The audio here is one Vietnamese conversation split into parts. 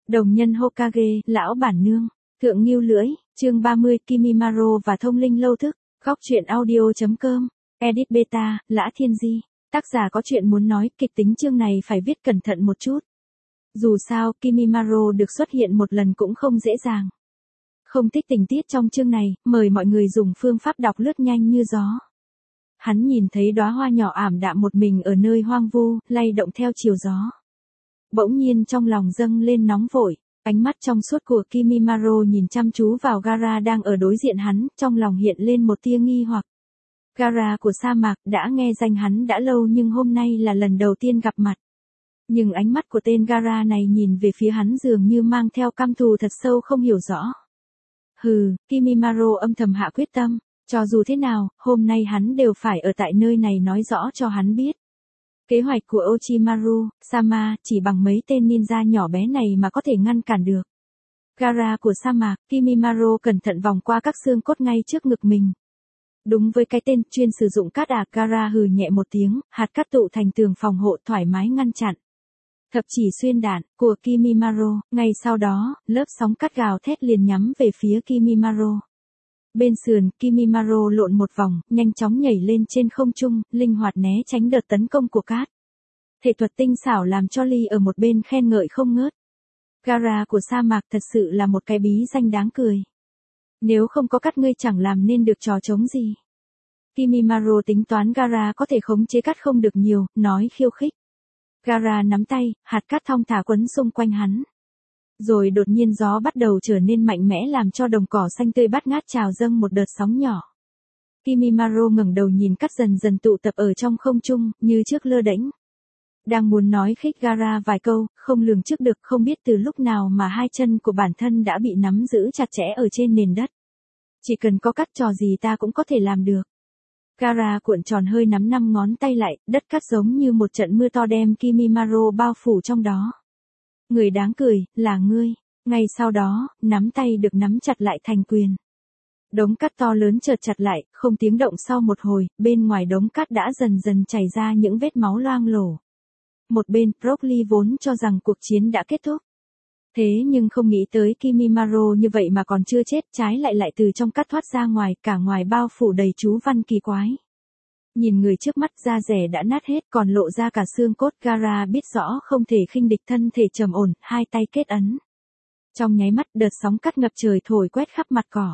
Đồng nhân Hokage, lão bản nương. Thượng Ngưu Lưỡi, chương 30, Kimimaro và Thông Linh Lâu Thức. Góc truyện audio.com. Edit Beta, Lã Thiên Di. Tác giả có chuyện muốn nói, kịch tính chương này phải viết cẩn thận một chút. Dù sao, Kimimaro được xuất hiện một lần cũng không dễ dàng. Không thích tình tiết trong chương này, mời mọi người dùng phương pháp đọc lướt nhanh như gió. Hắn nhìn thấy đóa hoa nhỏ ảm đạm một mình ở nơi hoang vu, lay động theo chiều gió. Bỗng nhiên trong lòng dâng lên nóng vội, ánh mắt trong suốt của Kimimaro nhìn chăm chú vào Gaara đang ở đối diện hắn, trong lòng hiện lên một tia nghi hoặc. Gaara của sa mạc, đã nghe danh hắn đã lâu nhưng hôm nay là lần đầu tiên gặp mặt. Nhưng ánh mắt của tên Gaara này nhìn về phía hắn dường như mang theo căm thù thật sâu không hiểu rõ. Hừ, Kimimaro âm thầm hạ quyết tâm, cho dù thế nào, hôm nay hắn đều phải ở tại nơi này nói rõ cho hắn biết. Kế hoạch của Orochimaru Sama chỉ bằng mấy tên ninja nhỏ bé này mà có thể ngăn cản được. Gaara của sa mạc, Kimimaro cẩn thận vòng qua các xương cốt ngay trước ngực mình. Đúng với cái tên chuyên sử dụng cát à, Gaara hừ nhẹ một tiếng, hạt cát tụ thành tường phòng hộ thoải mái ngăn chặn. Thập chỉ xuyên đạn của Kimimaro, ngay sau đó, lớp sóng cát gào thét liền nhắm về phía Kimimaro. Bên sườn, Kimimaro lộn một vòng, nhanh chóng nhảy lên trên không trung, linh hoạt né tránh đợt tấn công của cát. Thể thuật tinh xảo làm cho Lee ở một bên khen ngợi không ngớt. Gaara của sa mạc thật sự là một cái bí danh đáng cười. Nếu không có cát ngươi chẳng làm nên được trò trống gì. Kimimaro tính toán Gaara có thể khống chế cát không được nhiều, nói khiêu khích. Gaara nắm tay, hạt cát thong thả quấn xung quanh hắn. Rồi đột nhiên gió bắt đầu trở nên mạnh mẽ làm cho đồng cỏ xanh tươi bát ngát trào dâng một đợt sóng nhỏ. Kimimaro ngẩng đầu nhìn cát dần dần tụ tập ở trong không trung, như trước lơ đễnh. Đang muốn nói khích Gaara vài câu, không lường trước được không biết từ lúc nào mà hai chân của bản thân đã bị nắm giữ chặt chẽ ở trên nền đất. Chỉ cần có cát trò gì ta cũng có thể làm được. Gaara cuộn tròn hơi nắm 5 ngón tay lại, đất cát giống như một trận mưa to đem Kimimaro bao phủ trong đó. Người đáng cười, là ngươi. Ngay sau đó, nắm tay được nắm chặt lại thành quyền. Đống cát to lớn chợt chặt lại, không tiếng động sau một hồi, bên ngoài đống cát đã dần dần chảy ra những vết máu loang lổ. Một bên, Rock Lee vốn cho rằng cuộc chiến đã kết thúc. Thế nhưng không nghĩ tới Kimimaro như vậy mà còn chưa chết, trái lại từ trong cát thoát ra ngoài, cả ngoài bao phủ đầy chú văn kỳ quái. Nhìn người trước mắt da rẻ đã nát hết còn lộ ra cả xương cốt. Gaara biết rõ không thể khinh địch, thân thể trầm ổn, hai tay kết ấn. Trong nháy mắt đợt sóng cát ngập trời thổi quét khắp mặt cỏ.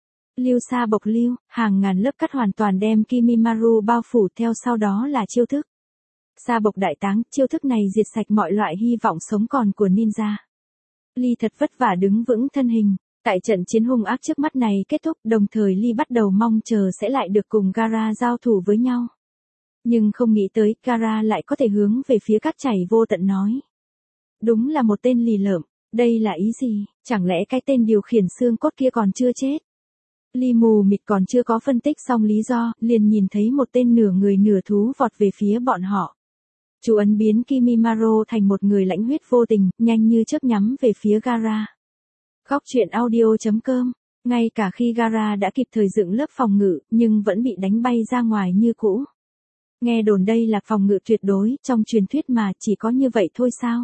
Lưu sa bộc lưu, hàng ngàn lớp cát hoàn toàn đem Kimimaro bao phủ theo sau đó là chiêu thức. Sa bộc đại táng, chiêu thức này diệt sạch mọi loại hy vọng sống còn của ninja. Lee thật vất vả đứng vững thân hình. Tại trận chiến hung ác trước mắt này kết thúc, đồng thời Lee bắt đầu mong chờ sẽ lại được cùng Gaara giao thủ với nhau. Nhưng không nghĩ tới, Gaara lại có thể hướng về phía cát chảy vô tận nói. Đúng là một tên lì lợm, đây là ý gì, chẳng lẽ cái tên điều khiển xương cốt kia còn chưa chết? Lee mù mịt còn chưa có phân tích xong lý do, liền nhìn thấy một tên nửa người nửa thú vọt về phía bọn họ. Chú ấn biến Kimimaro thành một người lãnh huyết vô tình, nhanh như chớp nhắm về phía Gaara. Góc truyện audio.com. Ngay cả khi Gaara đã kịp thời dựng lớp phòng ngự, nhưng vẫn bị đánh bay ra ngoài như cũ. Nghe đồn đây là phòng ngự tuyệt đối, trong truyền thuyết mà chỉ có như vậy thôi sao?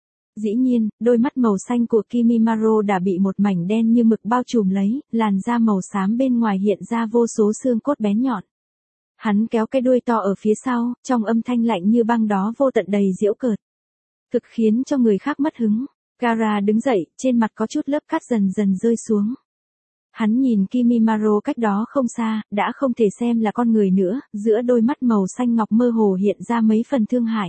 Dĩ nhiên, đôi mắt màu xanh của Kimimaro đã bị một mảnh đen như mực bao trùm lấy, làn da màu xám bên ngoài hiện ra vô số xương cốt bén nhọn. Hắn kéo cái đuôi to ở phía sau, trong âm thanh lạnh như băng đó vô tận đầy giễu cợt. Thực khiến cho người khác mất hứng. Gaara đứng dậy, trên mặt có chút lớp cát dần dần rơi xuống. Hắn nhìn Kimimaro cách đó không xa, đã không thể xem là con người nữa, giữa đôi mắt màu xanh ngọc mơ hồ hiện ra mấy phần thương hại.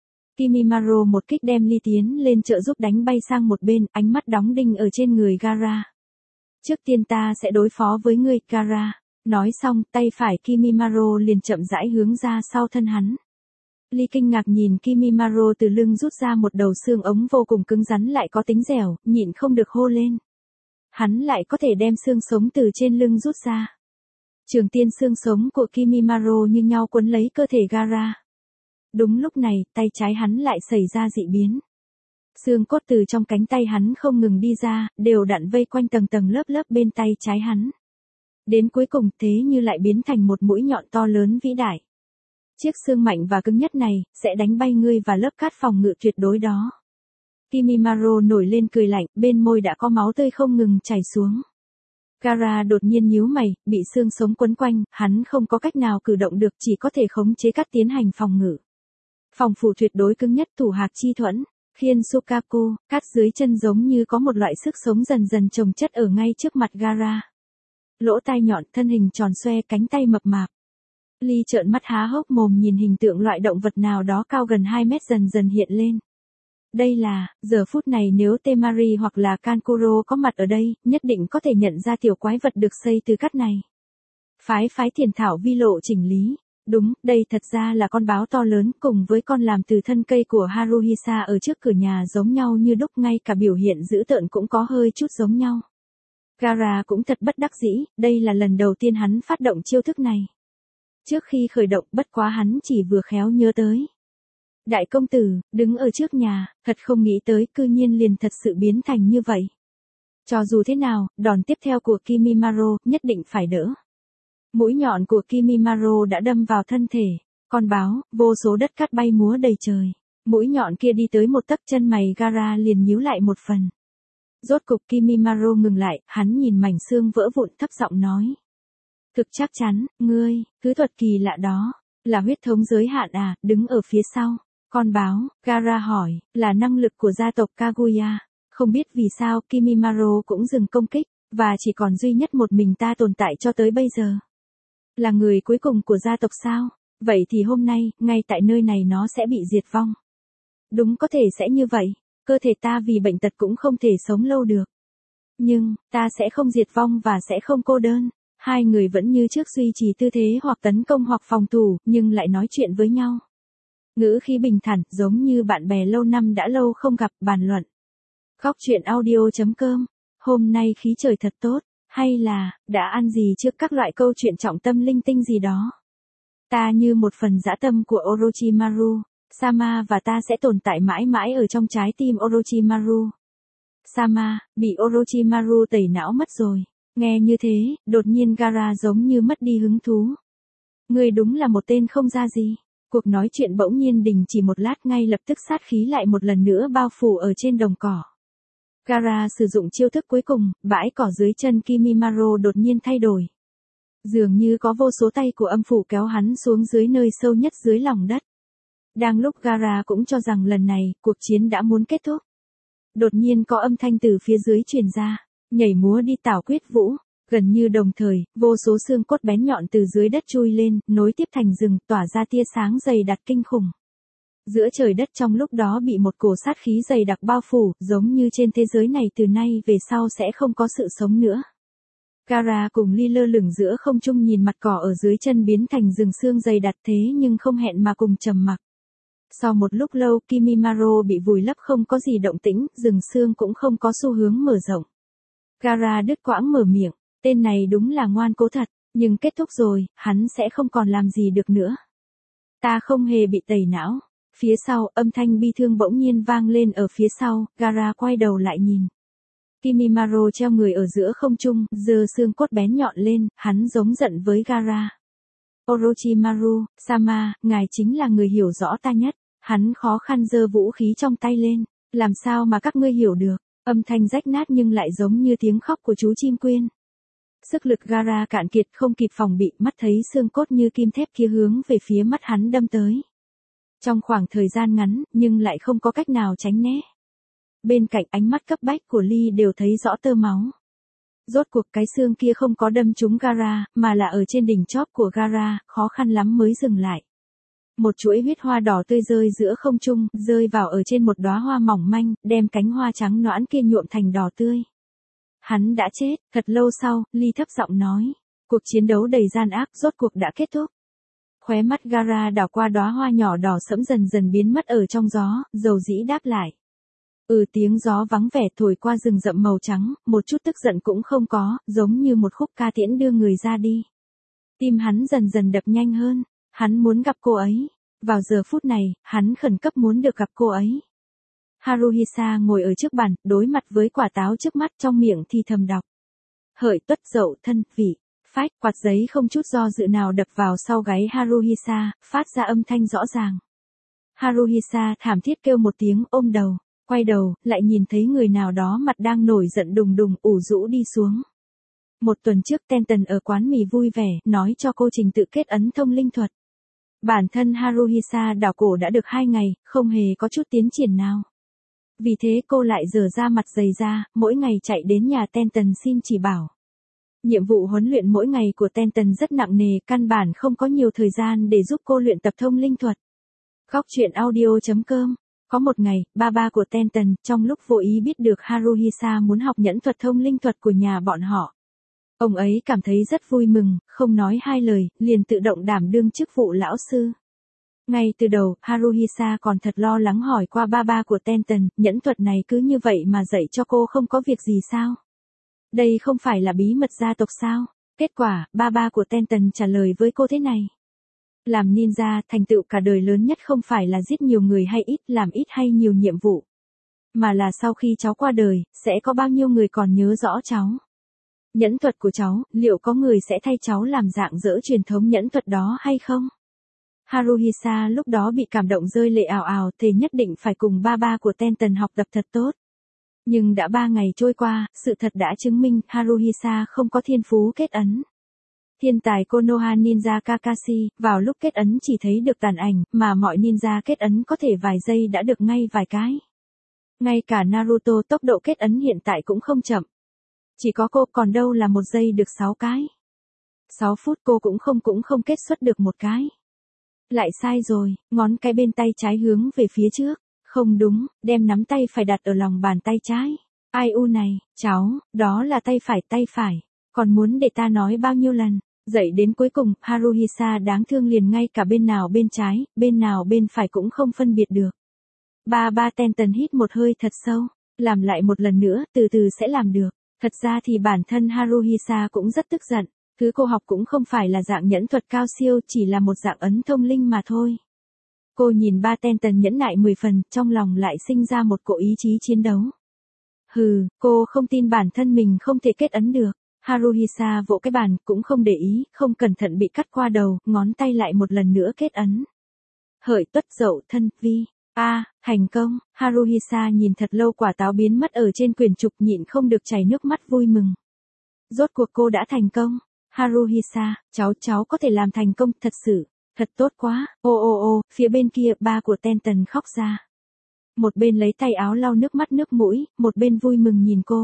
Kimimaro một kích đem Lee tiến lên trợ giúp đánh bay sang một bên, ánh mắt đóng đinh ở trên người Gaara. Trước tiên ta sẽ đối phó với ngươi, Gaara. Nói xong, tay phải Kimimaro liền chậm rãi hướng ra sau thân hắn. Lee kinh ngạc nhìn Kimimaro từ lưng rút ra một đầu xương ống vô cùng cứng rắn lại có tính dẻo, nhịn không được hô lên. Hắn lại có thể đem xương sống từ trên lưng rút ra. Trường tiên xương sống của Kimimaro như nhau quấn lấy cơ thể Gaara. Đúng lúc này, tay trái hắn lại xảy ra dị biến. Xương cốt từ trong cánh tay hắn không ngừng đi ra, đều đặn vây quanh tầng tầng lớp lớp bên tay trái hắn. Đến cuối cùng thế như lại biến thành một mũi nhọn to lớn vĩ đại. Chiếc xương mạnh và cứng nhất này, sẽ đánh bay ngươi và lớp cát phòng ngự tuyệt đối đó. Kimimaro nổi lên cười lạnh, bên môi đã có máu tươi không ngừng chảy xuống. Gaara đột nhiên nhíu mày, bị xương sống quấn quanh, hắn không có cách nào cử động được, chỉ có thể khống chế cắt tiến hành phòng ngự. Phòng phủ tuyệt đối cứng nhất thủ hạc chi thuẫn, khiên Sukaku, cắt dưới chân giống như có một loại sức sống dần dần chồng chất ở ngay trước mặt Gaara. Lỗ tai nhọn, thân hình tròn xoe, cánh tay mập mạp. Lee trợn mắt há hốc mồm nhìn hình tượng loại động vật nào đó cao gần 2 mét dần dần hiện lên. Đây là, giờ phút này nếu Temari hoặc là Kankuro có mặt ở đây, nhất định có thể nhận ra tiểu quái vật được xây từ cắt này. Phái thiền thảo vi lộ chỉnh lý. Đúng, đây thật ra là con báo to lớn cùng với con làm từ thân cây của Haruhisa ở trước cửa nhà giống nhau như đúc, ngay cả biểu hiện dữ tợn cũng có hơi chút giống nhau. Gaara cũng thật bất đắc dĩ, đây là lần đầu tiên hắn phát động chiêu thức này. Trước khi khởi động bất quá hắn chỉ vừa khéo nhớ tới. Đại công tử, đứng ở trước nhà, thật không nghĩ tới cư nhiên liền thật sự biến thành như vậy. Cho dù thế nào, đòn tiếp theo của Kimimaro nhất định phải đỡ. Mũi nhọn của Kimimaro đã đâm vào thân thể, con báo, vô số đất cát bay múa đầy trời. Mũi nhọn kia đi tới một tấc, chân mày Gaara liền nhíu lại một phần. Rốt cục Kimimaro ngừng lại, hắn nhìn mảnh xương vỡ vụn thấp giọng nói. Thực chắc chắn, ngươi, thứ thuật kỳ lạ đó, là huyết thống giới hạn à, đứng ở phía sau. Con báo, Gaara hỏi, là năng lực của gia tộc Kaguya. Không biết vì sao Kimimaro cũng dừng công kích, và chỉ còn duy nhất một mình ta tồn tại cho tới bây giờ. Là người cuối cùng của gia tộc sao? Vậy thì hôm nay, ngay tại nơi này nó sẽ bị diệt vong. Đúng, có thể sẽ như vậy. Cơ thể ta vì bệnh tật cũng không thể sống lâu được. Nhưng, ta sẽ không diệt vong và sẽ không cô đơn. Hai người vẫn như trước duy trì tư thế hoặc tấn công hoặc phòng thủ, nhưng lại nói chuyện với nhau. Ngữ khí bình thản, giống như bạn bè lâu năm đã lâu không gặp, bàn luận. Góc truyện audio.com. Hôm nay khí trời thật tốt, hay là, đã ăn gì trước, các loại câu chuyện trọng tâm linh tinh gì đó. Ta như một phần dã tâm của Orochimaru, Sama và ta sẽ tồn tại mãi mãi ở trong trái tim Orochimaru. Sama, bị Orochimaru tẩy não mất rồi. Nghe như thế, đột nhiên Gaara giống như mất đi hứng thú. Ngươi đúng là một tên không ra gì. Cuộc nói chuyện bỗng nhiên đình chỉ một lát, ngay lập tức sát khí lại một lần nữa bao phủ ở trên đồng cỏ. Gaara sử dụng chiêu thức cuối cùng, bãi cỏ dưới chân Kimimaro đột nhiên thay đổi. Dường như có vô số tay của âm phủ kéo hắn xuống dưới nơi sâu nhất dưới lòng đất. Đang lúc Gaara cũng cho rằng lần này, cuộc chiến đã muốn kết thúc. Đột nhiên có âm thanh từ phía dưới truyền ra, nhảy múa đi tảo quyết vũ. Gần như đồng thời, vô số xương cốt bén nhọn từ dưới đất chui lên, nối tiếp thành rừng, tỏa ra tia sáng dày đặc kinh khủng. Giữa trời đất trong lúc đó bị một cổ sát khí dày đặc bao phủ, giống như trên thế giới này từ nay về sau sẽ không có sự sống nữa. Gaara cùng Lee lơ lửng giữa không trung nhìn mặt cỏ ở dưới chân biến thành rừng xương dày đặc, thế nhưng không hẹn mà cùng trầm mặc. Sau một lúc lâu, Kimimaro bị vùi lấp không có gì động tĩnh, rừng xương cũng không có xu hướng mở rộng. Gaara đứt quãng mở miệng. Tên này đúng là ngoan cố thật, nhưng kết thúc rồi, hắn sẽ không còn làm gì được nữa. Ta không hề bị tẩy não. Phía sau, âm thanh bi thương bỗng nhiên vang lên ở phía sau, Gaara quay đầu lại nhìn. Kimimaro treo người ở giữa không trung, giơ xương cốt bén nhọn lên, hắn giống giận với Gaara. Orochimaru, Sama, ngài chính là người hiểu rõ ta nhất. Hắn khó khăn giơ vũ khí trong tay lên. Làm sao mà các ngươi hiểu được? Âm thanh rách nát nhưng lại giống như tiếng khóc của chú chim quyên. Sức lực Gaara cạn kiệt, không kịp phòng bị, mắt thấy xương cốt như kim thép kia hướng về phía mắt hắn đâm tới. Trong khoảng thời gian ngắn, nhưng lại không có cách nào tránh né. Bên cạnh ánh mắt cấp bách của Lee đều thấy rõ tơ máu. Rốt cuộc cái xương kia không có đâm trúng Gaara, mà là ở trên đỉnh chóp của Gaara, khó khăn lắm mới dừng lại. Một chuỗi huyết hoa đỏ tươi rơi giữa không trung, rơi vào ở trên một đóa hoa mỏng manh, đem cánh hoa trắng nõn kia nhuộm thành đỏ tươi. Hắn đã chết. Thật lâu sau, Lee thấp giọng nói. Cuộc chiến đấu đầy gian ác rốt cuộc đã kết thúc. Khóe mắt Gaara đảo qua đóa hoa nhỏ đỏ sẫm dần dần biến mất ở trong gió, dầu dĩ đáp lại. Tiếng gió vắng vẻ thổi qua rừng rậm màu trắng, một chút tức giận cũng không có, giống như một khúc ca tiễn đưa người ra đi. Tim hắn dần dần đập nhanh hơn, hắn muốn gặp cô ấy. Vào giờ phút này, hắn khẩn cấp muốn được gặp cô ấy. Haruhisa ngồi ở trước bàn, đối mặt với quả táo trước mắt, trong miệng thì thầm đọc. Hợi tuất dậu thân, vị, phách, quạt giấy không chút do dự nào đập vào sau gáy Haruhisa, phát ra âm thanh rõ ràng. Haruhisa thảm thiết kêu một tiếng, ôm đầu. Quay đầu, lại nhìn thấy người nào đó mặt đang nổi giận đùng đùng ủ rũ đi xuống. Một tuần trước Tenten ở quán mì vui vẻ, nói cho cô trình tự kết ấn thông linh thuật. Bản thân Haruhisa đảo cổ đã được 2 ngày, không hề có chút tiến triển nào. Vì thế cô lại dở ra mặt dày ra, mỗi ngày chạy đến nhà Tenten xin chỉ bảo. Nhiệm vụ huấn luyện mỗi ngày của Tenten rất nặng nề, căn bản không có nhiều thời gian để giúp cô luyện tập thông linh thuật. Góc truyện audio.com. Có một ngày, ba của Tenten, trong lúc vô ý biết được Haruhisa muốn học nhẫn thuật thông linh thuật của nhà bọn họ. Ông ấy cảm thấy rất vui mừng, không nói hai lời, liền tự động đảm đương chức vụ lão sư. Ngay từ đầu, Haruhisa còn thật lo lắng hỏi qua ba của Tenten, nhẫn thuật này cứ như vậy mà dạy cho cô không có việc gì sao? Đây không phải là bí mật gia tộc sao? Kết quả, ba của Tenten trả lời với cô thế này. Làm ninja, thành tựu cả đời lớn nhất không phải là giết nhiều người hay ít, làm ít hay nhiều nhiệm vụ. Mà là sau khi cháu qua đời, sẽ có bao nhiêu người còn nhớ rõ cháu. Nhẫn thuật của cháu, liệu có người sẽ thay cháu làm dạng dỡ truyền thống nhẫn thuật đó hay không? Haruhisa lúc đó bị cảm động rơi lệ ào ào, thề nhất định phải cùng ba của Tenten học tập thật tốt. Nhưng đã 3 ngày trôi qua, sự thật đã chứng minh Haruhisa không có thiên phú kết ấn. Thiên tài Konoha Ninja Kakashi, vào lúc kết ấn chỉ thấy được tàn ảnh, mà mọi ninja kết ấn có thể vài giây đã được ngay vài cái. Ngay cả Naruto tốc độ kết ấn hiện tại cũng không chậm. Chỉ có cô còn đâu là 1 giây được 6 cái. 6 phút cô cũng không kết xuất được 1 cái. Lại sai rồi, ngón cái bên tay trái hướng về phía trước. Không đúng, đem nắm tay phải đặt ở lòng bàn tay trái. Ai u này, cháu, đó là tay phải. Còn muốn để ta nói bao nhiêu lần? Dậy đến cuối cùng, Haruhisa đáng thương liền ngay cả bên nào bên trái, bên nào bên phải cũng không phân biệt được. Ba Tenten hít một hơi thật sâu. Làm lại một lần nữa, từ từ sẽ làm được. Thật ra thì bản thân Haruhisa cũng rất tức giận. Thứ cô học cũng không phải là dạng nhẫn thuật cao siêu, chỉ là một dạng ấn thông linh mà thôi. Cô nhìn ba Tenten nhẫn nại 10 phần, trong lòng lại sinh ra một cỗ ý chí chiến đấu. Hừ, cô không tin bản thân mình không thể kết ấn được. Haruhisa vỗ cái bàn, cũng không để ý, không cẩn thận bị cắt qua đầu, ngón tay lại một lần nữa kết ấn. Hợi tuất dậu thân, vi. Thành công. Haruhisa nhìn thật lâu quả táo biến mất ở trên quyển trục, nhịn không được chảy nước mắt vui mừng. Rốt cuộc cô đã thành công. Haruhisa, cháu có thể làm thành công, thật sự, thật tốt quá. Ô, phía bên kia, ba của Tenten khóc ra. Một bên lấy tay áo lau nước mắt nước mũi, một bên vui mừng nhìn cô.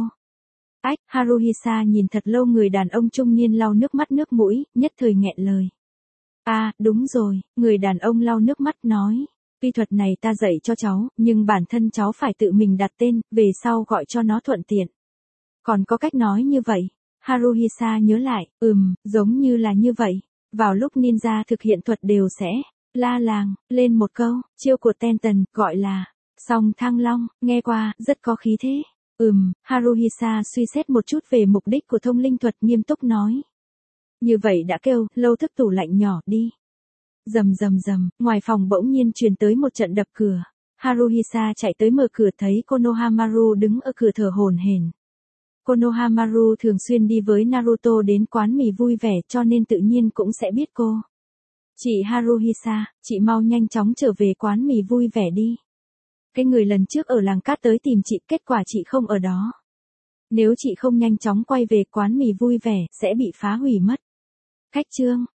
Haruhisa nhìn thật lâu người đàn ông trung niên lau nước mắt nước mũi, nhất thời nghẹn lời. Đúng rồi, người đàn ông lau nước mắt nói. Tuy thuật này ta dạy cho cháu, nhưng bản thân cháu phải tự mình đặt tên, về sau gọi cho nó thuận tiện. Còn có cách nói như vậy. Haruhisa nhớ lại, giống như là như vậy. Vào lúc ninja thực hiện thuật đều sẽ la làng lên một câu, chiêu của Tenten gọi là song thăng long, nghe qua rất có khí thế. Haruhisa suy xét một chút về mục đích của thông linh thuật, nghiêm túc nói. Như vậy đã kêu, lâu thức tủ lạnh nhỏ đi. Rầm, ngoài phòng bỗng nhiên truyền tới một trận đập cửa. Haruhisa chạy tới mở cửa thấy Konohamaru đứng ở cửa thở hổn hển. Konohamaru thường xuyên đi với Naruto đến quán mì vui vẻ, cho nên tự nhiên cũng sẽ biết cô. Chị Haruhisa, chị mau nhanh chóng trở về quán mì vui vẻ đi. Cái người lần trước ở làng cát tới tìm chị, kết quả chị không ở đó. Nếu chị không nhanh chóng quay về quán mì vui vẻ, sẽ bị phá hủy mất. Cách chương.